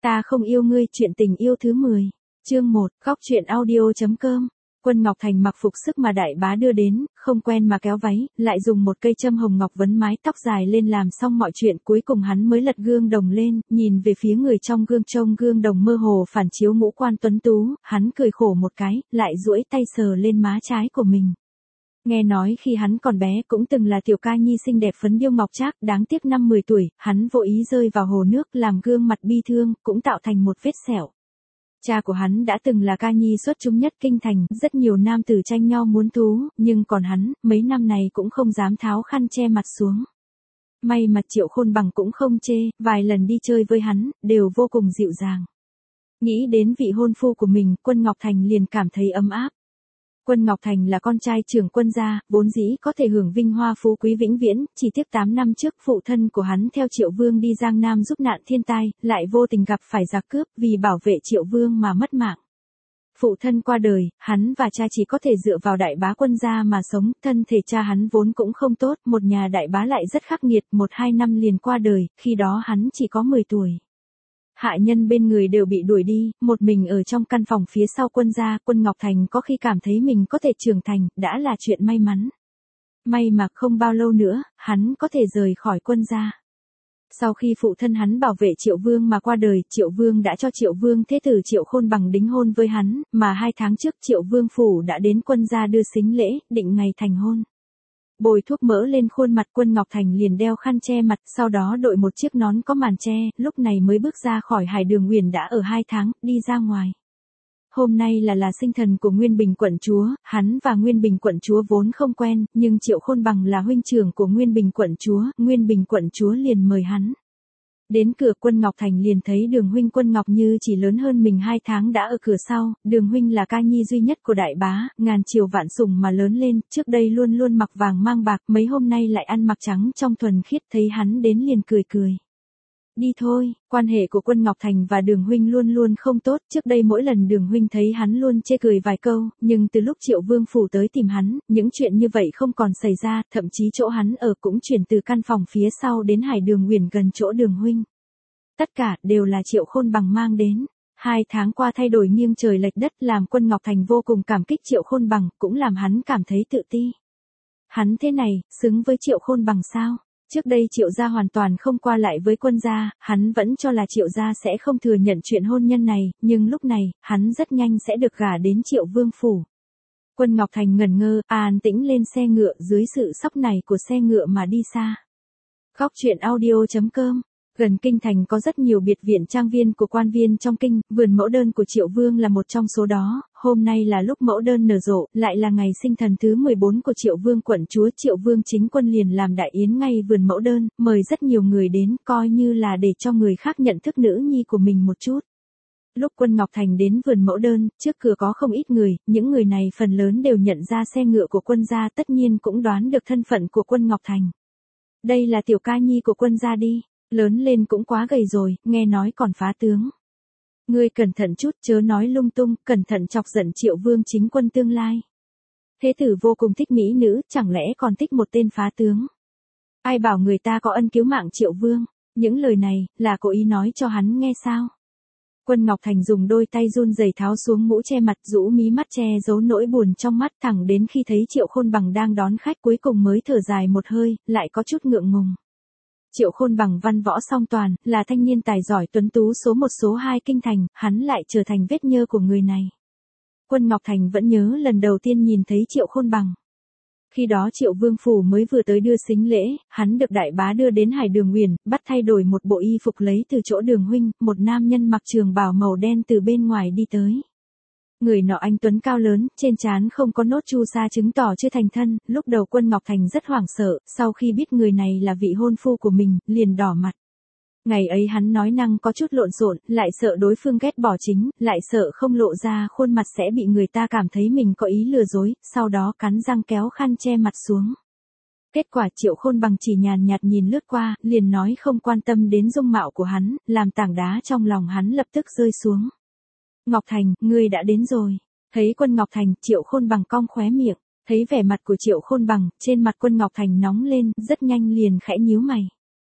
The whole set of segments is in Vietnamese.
Ta không yêu ngươi, chuyện tình yêu thứ 10. Chương 1, góc truyện audio.com. Quân Ngọc Thành mặc phục sức mà đại bá đưa đến, không quen mà kéo váy, lại dùng một cây châm hồng ngọc vấn mái tóc dài lên làm xong mọi chuyện, cuối cùng hắn mới lật gương đồng lên, nhìn về phía người trong gương, trông gương đồng mơ hồ phản chiếu ngũ quan tuấn tú, hắn cười khổ một cái, lại duỗi tay sờ lên má trái của mình. Nghe nói khi hắn còn bé cũng từng là tiểu ca nhi xinh đẹp phấn điêu ngọc trác, đáng tiếc năm 10 tuổi, hắn vô ý rơi vào hồ nước làm gương mặt bi thương, cũng tạo thành một vết sẹo. Cha của hắn đã từng là ca nhi xuất chúng nhất kinh thành, rất nhiều nam tử tranh nhau muốn thú, nhưng còn hắn, mấy năm này cũng không dám tháo khăn che mặt xuống. May mà Triệu Khôn Bằng cũng không chê, vài lần đi chơi với hắn, đều vô cùng dịu dàng. Nghĩ đến vị hôn phu của mình, Quân Ngọc Thành liền cảm thấy ấm áp. Quân Ngọc Thành là con trai trưởng Quân gia, vốn dĩ có thể hưởng vinh hoa phú quý vĩnh viễn, chỉ tiếc 8 năm trước phụ thân của hắn theo Triệu Vương đi Giang Nam giúp nạn thiên tai, lại vô tình gặp phải giặc cướp, vì bảo vệ Triệu Vương mà mất mạng. Phụ thân qua đời, hắn và cha chỉ có thể dựa vào đại bá Quân gia mà sống, thân thể cha hắn vốn cũng không tốt, một nhà đại bá lại rất khắc nghiệt, 1-2 năm liền qua đời, khi đó hắn chỉ có 10 tuổi. Hạ nhân bên người đều bị đuổi đi, một mình ở trong căn phòng phía sau Quân gia, Quân Ngọc Thành có khi cảm thấy mình có thể trưởng thành, đã là chuyện may mắn. May mà không bao lâu nữa, hắn có thể rời khỏi Quân gia. Sau khi phụ thân hắn bảo vệ Triệu Vương mà qua đời, Triệu Vương đã cho Triệu Vương thế tử Triệu Khôn Bằng đính hôn với hắn, mà 2 tháng trước Triệu Vương phủ đã đến Quân gia đưa sính lễ, định ngày thành hôn. Bôi thuốc mỡ lên khuôn mặt, Quân Ngọc Thành liền đeo khăn che mặt, sau đó đội một chiếc nón có màn che, lúc này mới bước ra khỏi Hải Đường Uyển đã ở 2 tháng, đi ra ngoài. Hôm nay là sinh thần của Nguyên Bình quận chúa, hắn và Nguyên Bình quận chúa vốn không quen, nhưng Triệu Khôn Bằng là huynh trưởng của Nguyên Bình quận chúa, Nguyên Bình quận chúa liền mời hắn. Đến cửa, Quân Ngọc Thành liền thấy Đường huynh Quân Ngọc Như chỉ lớn hơn mình 2 tháng đã ở cửa sau, Đường huynh là ca nhi duy nhất của đại bá, ngàn chiều vạn sủng mà lớn lên, trước đây luôn luôn mặc vàng mang bạc, mấy hôm nay lại ăn mặc trắng trong thuần khiết, thấy hắn đến liền cười cười. Đi thôi, quan hệ của Quân Ngọc Thành và Đường huynh luôn luôn không tốt, trước đây mỗi lần Đường huynh thấy hắn luôn chê cười vài câu, nhưng từ lúc Triệu Vương phủ tới tìm hắn, những chuyện như vậy không còn xảy ra, thậm chí chỗ hắn ở cũng chuyển từ căn phòng phía sau đến Hải Đường Uyển gần chỗ Đường huynh. Tất cả đều là Triệu Khôn Bằng mang đến. 2 tháng qua thay đổi nghiêng trời lệch đất, làm Quân Ngọc Thành vô cùng cảm kích Triệu Khôn Bằng, cũng làm hắn cảm thấy tự ti. Hắn thế này, xứng với Triệu Khôn Bằng sao? Trước đây Triệu gia hoàn toàn không qua lại với Quân gia, hắn vẫn cho là Triệu gia sẽ không thừa nhận chuyện hôn nhân này, nhưng lúc này, hắn rất nhanh sẽ được gả đến Triệu Vương phủ. Quân Ngọc Thành ngẩn ngơ, an tĩnh lên xe ngựa, dưới sự sóc này của xe ngựa mà đi xa. Góc truyện audio.com. Gần kinh thành có rất nhiều biệt viện trang viên của quan viên trong kinh, vườn mẫu đơn của Triệu Vương là một trong số đó, hôm nay là lúc mẫu đơn nở rộ, lại là ngày sinh thần thứ 14 của Triệu Vương quận chúa, Triệu Vương chính quân liền làm đại yến ngay vườn mẫu đơn, mời rất nhiều người đến, coi như là để cho người khác nhận thức nữ nhi của mình một chút. Lúc Quân Ngọc Thành đến vườn mẫu đơn, trước cửa có không ít người, những người này phần lớn đều nhận ra xe ngựa của Quân gia, tất nhiên cũng đoán được thân phận của Quân Ngọc Thành. Đây là tiểu ca nhi của Quân gia đi. Lớn lên cũng quá gầy rồi, nghe nói còn phá tướng. Ngươi cẩn thận chút, chớ nói lung tung, cẩn thận chọc giận Triệu Vương chính quân tương lai. Thế tử vô cùng thích mỹ nữ, chẳng lẽ còn thích một tên phá tướng? Ai bảo người ta có ân cứu mạng Triệu Vương? Những lời này, là cố ý nói cho hắn nghe sao? Quân Ngọc Thành dùng đôi tay run rẩy tháo xuống mũ che mặt, rũ mí mắt che giấu nỗi buồn trong mắt, thẳng đến khi thấy Triệu Khôn Bằng đang đón khách cuối cùng mới thở dài một hơi, lại có chút ngượng ngùng. Triệu Khôn Bằng văn võ song toàn, là thanh niên tài giỏi tuấn tú số 1 số 2 kinh thành, hắn lại trở thành vết nhơ của người này. Quân Ngọc Thành vẫn nhớ lần đầu tiên nhìn thấy Triệu Khôn Bằng. Khi đó Triệu Vương phủ mới vừa tới đưa sính lễ, hắn được đại bá đưa đến Hải Đường Uyển, bắt thay đổi một bộ y phục lấy từ chỗ Đường huynh, một nam nhân mặc trường bào màu đen từ bên ngoài đi tới. Người nọ anh tuấn cao lớn, trên trán không có nốt chu sa chứng tỏ chưa thành thân, lúc đầu Quân Ngọc Thành rất hoảng sợ, sau khi biết người này là vị hôn phu của mình, liền đỏ mặt. Ngày ấy hắn nói năng có chút lộn xộn, lại sợ đối phương ghét bỏ chính, lại sợ không lộ ra khuôn mặt sẽ bị người ta cảm thấy mình có ý lừa dối, sau đó cắn răng kéo khăn che mặt xuống. Kết quả Triệu Khôn Bằng chỉ nhàn nhạt nhìn lướt qua, liền nói không quan tâm đến dung mạo của hắn, làm tảng đá trong lòng hắn lập tức rơi xuống. Ngọc Thành, ngươi đã đến rồi. Thấy Quân Ngọc Thành, Triệu Khôn Bằng cong khóe miệng, thấy vẻ mặt của Triệu Khôn Bằng, trên mặt Quân Ngọc Thành nóng lên, rất nhanh liền khẽ nhíu mày.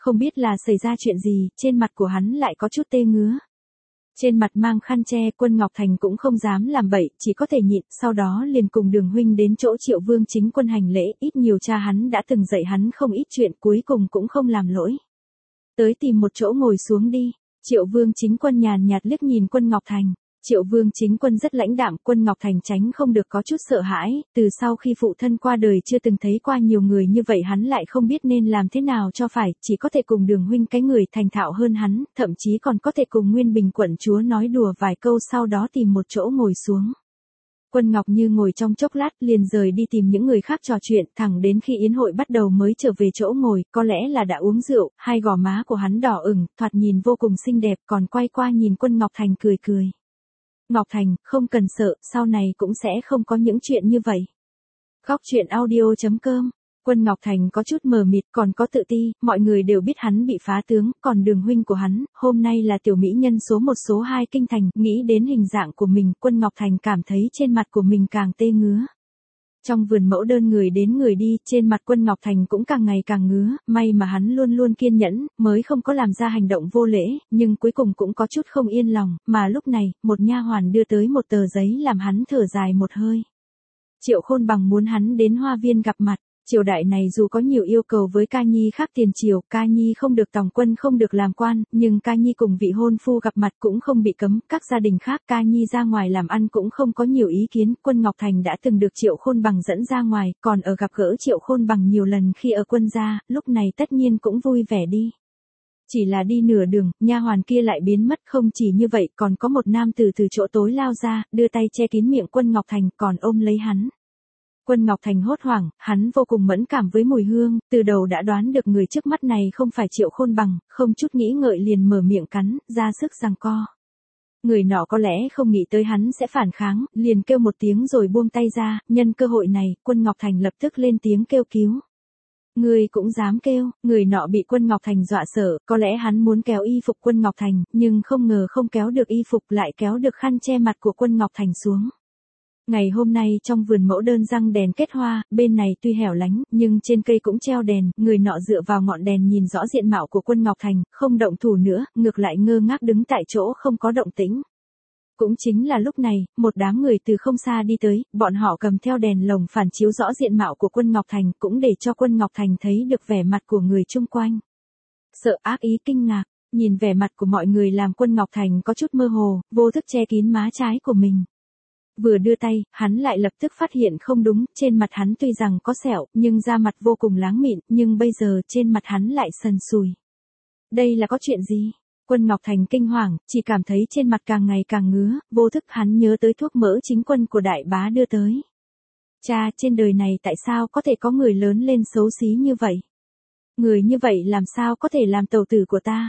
Không biết là xảy ra chuyện gì, trên mặt của hắn lại có chút tê ngứa. Trên mặt mang khăn che, Quân Ngọc Thành cũng không dám làm bậy, chỉ có thể nhịn, sau đó liền cùng Đường huynh đến chỗ Triệu Vương Chính Quân hành lễ, ít nhiều cha hắn đã từng dạy hắn không ít chuyện, cuối cùng cũng không làm lỗi. Tới tìm một chỗ ngồi xuống đi. Triệu Vương Chính Quân nhàn nhạt liếc nhìn Quân Ngọc Thành. Triệu Vương Chính Quân rất lãnh đạm, Quân Ngọc Thành tránh không được có chút sợ hãi, từ sau khi phụ thân qua đời chưa từng thấy qua nhiều người như vậy, hắn lại không biết nên làm thế nào cho phải, chỉ có thể cùng Đường huynh cái người thành thạo hơn hắn, thậm chí còn có thể cùng Nguyên Bình quận chúa nói đùa vài câu, sau đó tìm một chỗ ngồi xuống. Quân Ngọc Như ngồi trong chốc lát liền rời đi tìm những người khác trò chuyện, thẳng đến khi yến hội bắt đầu mới trở về chỗ ngồi, có lẽ là đã uống rượu, hai gò má của hắn đỏ ửng, thoạt nhìn vô cùng xinh đẹp, còn quay qua nhìn Quân Ngọc Thành cười cười. Ngọc Thành, không cần sợ, sau này cũng sẽ không có những chuyện như vậy. Góc truyện audio.com. Quân Ngọc Thành có chút mờ mịt, còn có tự ti, mọi người đều biết hắn bị phá tướng, còn Đường huynh của hắn, hôm nay là tiểu mỹ nhân số 1 số 2 kinh thành, nghĩ đến hình dạng của mình, Quân Ngọc Thành cảm thấy trên mặt của mình càng tê ngứa. Trong vườn mẫu đơn người đến người đi, trên mặt Quân Ngọc Thành cũng càng ngày càng ngứa, may mà hắn luôn luôn kiên nhẫn, mới không có làm ra hành động vô lễ, nhưng cuối cùng cũng có chút không yên lòng, mà lúc này, một nha hoàn đưa tới một tờ giấy làm hắn thở dài một hơi. Triệu Khôn Bằng muốn hắn đến Hoa Viên gặp mặt. Triều đại này dù có nhiều yêu cầu với Ca Nhi khác tiền triều, Ca Nhi không được tòng quân, không được làm quan, nhưng Ca Nhi cùng vị hôn phu gặp mặt cũng không bị cấm, các gia đình khác Ca Nhi ra ngoài làm ăn cũng không có nhiều ý kiến. Quân Ngọc Thành đã từng được Triệu Khôn Bằng dẫn ra ngoài, còn ở gặp gỡ Triệu Khôn Bằng nhiều lần khi ở quân gia, lúc này tất nhiên cũng vui vẻ đi. Chỉ là đi nửa đường, nha hoàn kia lại biến mất, không chỉ như vậy, còn có một nam tử từ chỗ tối lao ra, đưa tay che kín miệng Quân Ngọc Thành, còn ôm lấy hắn. Quân Ngọc Thành hốt hoảng, hắn vô cùng mẫn cảm với mùi hương, từ đầu đã đoán được người trước mắt này không phải Triệu Khôn Bằng, không chút nghĩ ngợi liền mở miệng cắn, ra sức giằng co. Người nọ có lẽ không nghĩ tới hắn sẽ phản kháng, liền kêu một tiếng rồi buông tay ra, nhân cơ hội này, Quân Ngọc Thành lập tức lên tiếng kêu cứu. Người cũng dám kêu, người nọ bị Quân Ngọc Thành dọa sợ, có lẽ hắn muốn kéo y phục Quân Ngọc Thành, nhưng không ngờ không kéo được y phục lại kéo được khăn che mặt của Quân Ngọc Thành xuống. Ngày hôm nay trong vườn mẫu đơn răng đèn kết hoa, bên này tuy hẻo lánh, nhưng trên cây cũng treo đèn, người nọ dựa vào ngọn đèn nhìn rõ diện mạo của Quân Ngọc Thành, không động thủ nữa, ngược lại ngơ ngác đứng tại chỗ không có động tĩnh. Cũng chính là lúc này, một đám người từ không xa đi tới, bọn họ cầm theo đèn lồng phản chiếu rõ diện mạo của Quân Ngọc Thành, cũng để cho Quân Ngọc Thành thấy được vẻ mặt của người chung quanh. Sợ ác ý kinh ngạc, nhìn vẻ mặt của mọi người làm Quân Ngọc Thành có chút mơ hồ, vô thức che kín má trái của mình. Vừa đưa tay, hắn lại lập tức phát hiện không đúng, trên mặt hắn tuy rằng có sẹo, nhưng da mặt vô cùng láng mịn, nhưng bây giờ trên mặt hắn lại sần sùi. Đây là có chuyện gì? Quân Ngọc Thành kinh hoàng, chỉ cảm thấy trên mặt càng ngày càng ngứa, vô thức hắn nhớ tới thuốc mỡ chính quân của đại bá đưa tới. Cha, trên đời này tại sao có thể có người lớn lên xấu xí như vậy? Người như vậy làm sao có thể làm tàu tử của ta?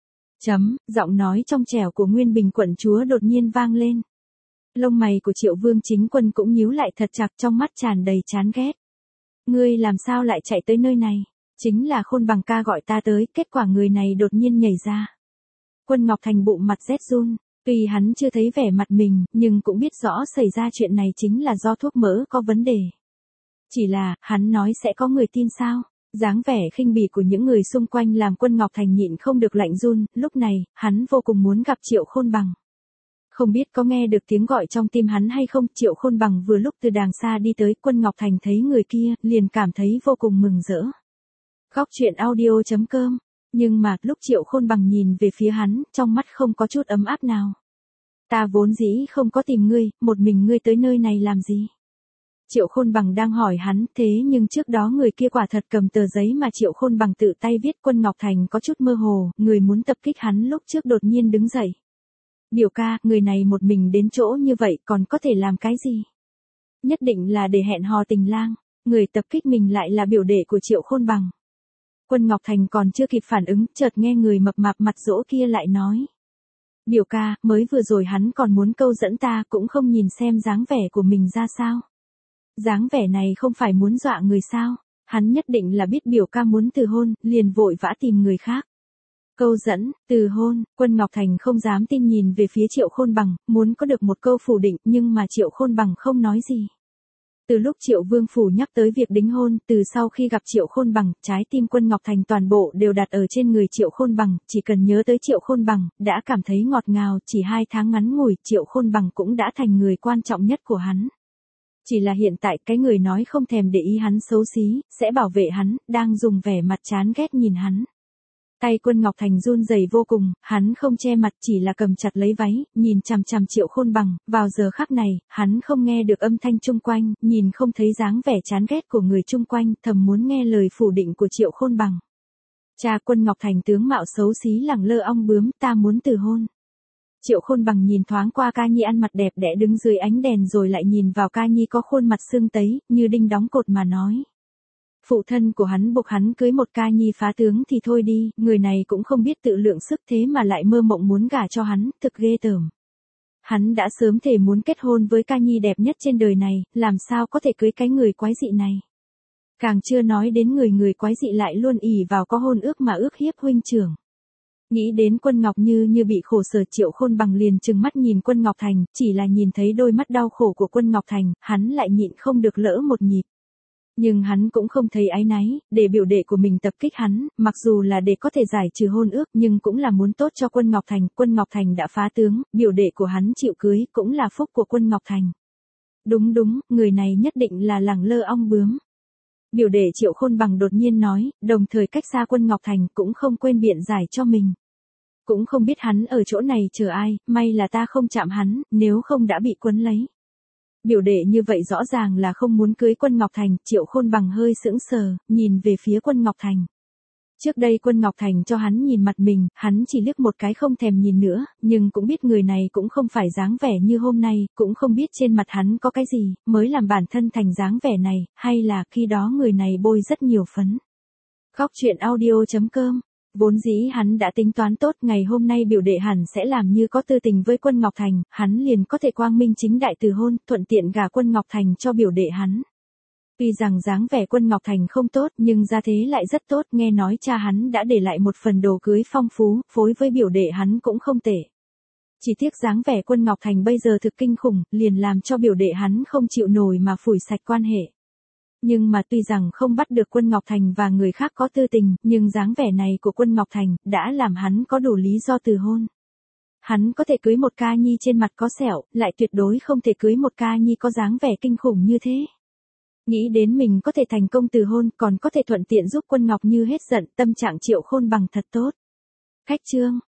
Giọng nói trong trẻo của Nguyên Bình quận chúa đột nhiên vang lên. Lông mày của Triệu Vương Chính Quân cũng nhíu lại thật chặt, trong mắt tràn đầy chán ghét. Ngươi làm sao lại chạy tới nơi này? Chính là Khôn Bằng ca gọi ta tới, kết quả người này đột nhiên nhảy ra. Quân Ngọc Thành bụng mặt rét run, tuy hắn chưa thấy vẻ mặt mình, nhưng cũng biết rõ xảy ra chuyện này chính là do thuốc mỡ có vấn đề. Chỉ là, hắn nói sẽ có người tin sao? Dáng vẻ khinh bỉ của những người xung quanh làm Quân Ngọc Thành nhịn không được lạnh run, lúc này, hắn vô cùng muốn gặp Triệu Khôn Bằng. Không biết có nghe được tiếng gọi trong tim hắn hay không, Triệu Khôn Bằng vừa lúc từ đàng xa đi tới, Quân Ngọc Thành thấy người kia, liền cảm thấy vô cùng mừng rỡ. Góc truyện audio.com. Nhưng mà, lúc Triệu Khôn Bằng nhìn về phía hắn, trong mắt không có chút ấm áp nào. Ta vốn dĩ không có tìm ngươi, một mình ngươi tới nơi này làm gì? Triệu Khôn Bằng đang hỏi hắn, thế nhưng trước đó người kia quả thật cầm tờ giấy mà Triệu Khôn Bằng tự tay viết. Quân Ngọc Thành có chút mơ hồ, người muốn tập kích hắn lúc trước đột nhiên đứng dậy. Biểu ca, người này một mình đến chỗ như vậy còn có thể làm cái gì? Nhất định là để hẹn hò tình lang, người tập kích mình lại là biểu đệ của Triệu Khôn Bằng. Quân Ngọc Thành còn chưa kịp phản ứng, chợt nghe người mập mạp mặt dỗ kia lại nói. Biểu ca, mới vừa rồi hắn còn muốn câu dẫn ta, cũng không nhìn xem dáng vẻ của mình ra sao. Dáng vẻ này không phải muốn dọa người sao? Hắn nhất định là biết biểu ca muốn từ hôn, liền vội vã tìm người khác. Câu dẫn, từ hôn, Quân Ngọc Thành không dám tin nhìn về phía Triệu Khôn Bằng, muốn có được một câu phủ định, nhưng mà Triệu Khôn Bằng không nói gì. Từ lúc Triệu Vương Phủ nhắc tới việc đính hôn, từ sau khi gặp Triệu Khôn Bằng, trái tim Quân Ngọc Thành toàn bộ đều đặt ở trên người Triệu Khôn Bằng, chỉ cần nhớ tới Triệu Khôn Bằng, đã cảm thấy ngọt ngào, chỉ 2 tháng ngắn ngủi, Triệu Khôn Bằng cũng đã thành người quan trọng nhất của hắn. Chỉ là hiện tại cái người nói không thèm để ý hắn xấu xí, sẽ bảo vệ hắn, đang dùng vẻ mặt chán ghét nhìn hắn. Tay Quân Ngọc Thành run rẩy vô cùng, hắn không che mặt chỉ là cầm chặt lấy váy, nhìn chằm chằm Triệu Khôn Bằng, vào giờ khắc này, hắn không nghe được âm thanh chung quanh, nhìn không thấy dáng vẻ chán ghét của người chung quanh, thầm muốn nghe lời phủ định của Triệu Khôn Bằng. Cha Quân Ngọc Thành tướng mạo xấu xí lẳng lơ ong bướm, ta muốn từ hôn. Triệu Khôn Bằng nhìn thoáng qua Ca Nhi ăn mặc đẹp đẽ đứng dưới ánh đèn rồi lại nhìn vào Ca Nhi có khuôn mặt sưng tấy, như đinh đóng cột mà nói. Phụ thân của hắn buộc hắn cưới một Ca Nhi phá tướng thì thôi đi, người này cũng không biết tự lượng sức thế mà lại mơ mộng muốn gả cho hắn, thực ghê tởm. Hắn đã sớm thể muốn kết hôn với Ca Nhi đẹp nhất trên đời này, làm sao có thể cưới cái người quái dị này. Càng chưa nói đến người quái dị lại luôn ỷ vào có hôn ước mà ước hiếp huynh trưởng. Nghĩ đến Quân Ngọc Như bị khổ sở, Triệu Khôn Bằng liền trừng mắt nhìn Quân Ngọc Thành, chỉ là nhìn thấy đôi mắt đau khổ của Quân Ngọc Thành, hắn lại nhịn không được lỡ một nhịp. Nhưng hắn cũng không thấy áy náy, để biểu đệ của mình tập kích hắn, mặc dù là để có thể giải trừ hôn ước nhưng cũng là muốn tốt cho Quân Ngọc Thành. Quân Ngọc Thành đã phá tướng, biểu đệ của hắn chịu cưới cũng là phúc của Quân Ngọc Thành. Đúng, người này nhất định là lẳng lơ ong bướm. Biểu đệ Triệu Khôn Bằng đột nhiên nói, đồng thời cách xa Quân Ngọc Thành cũng không quên biện giải cho mình. Cũng không biết hắn ở chỗ này chờ ai, may là ta không chạm hắn, nếu không đã bị quấn lấy. Biểu đệ như vậy rõ ràng là không muốn cưới Quân Ngọc Thành, Triệu Khôn Bằng hơi sững sờ, nhìn về phía Quân Ngọc Thành. Trước đây Quân Ngọc Thành cho hắn nhìn mặt mình, hắn chỉ liếc một cái không thèm nhìn nữa, nhưng cũng biết người này cũng không phải dáng vẻ như hôm nay, cũng không biết trên mặt hắn có cái gì, mới làm bản thân thành dáng vẻ này, hay là khi đó người này bôi rất nhiều phấn. Góc truyện audio.com. Vốn dĩ hắn đã tính toán tốt, ngày hôm nay biểu đệ hẳn sẽ làm như có tư tình với Quân Ngọc Thành, hắn liền có thể quang minh chính đại từ hôn, thuận tiện gả Quân Ngọc Thành cho biểu đệ hắn. Tuy rằng dáng vẻ Quân Ngọc Thành không tốt nhưng gia thế lại rất tốt, nghe nói cha hắn đã để lại một phần đồ cưới phong phú, phối với biểu đệ hắn cũng không tệ. Chỉ tiếc dáng vẻ Quân Ngọc Thành bây giờ thực kinh khủng, liền làm cho biểu đệ hắn không chịu nổi mà phủi sạch quan hệ. Nhưng mà tuy rằng không bắt được Quân Ngọc Thành và người khác có tư tình, nhưng dáng vẻ này của Quân Ngọc Thành đã làm hắn có đủ lý do từ hôn. Hắn có thể cưới một Ca Nhi trên mặt có sẹo, lại tuyệt đối không thể cưới một Ca Nhi có dáng vẻ kinh khủng như thế. Nghĩ đến mình có thể thành công từ hôn, còn có thể thuận tiện giúp Quân Ngọc Như hết giận, tâm trạng Triệu Khôn Bằng thật tốt. Khách chương.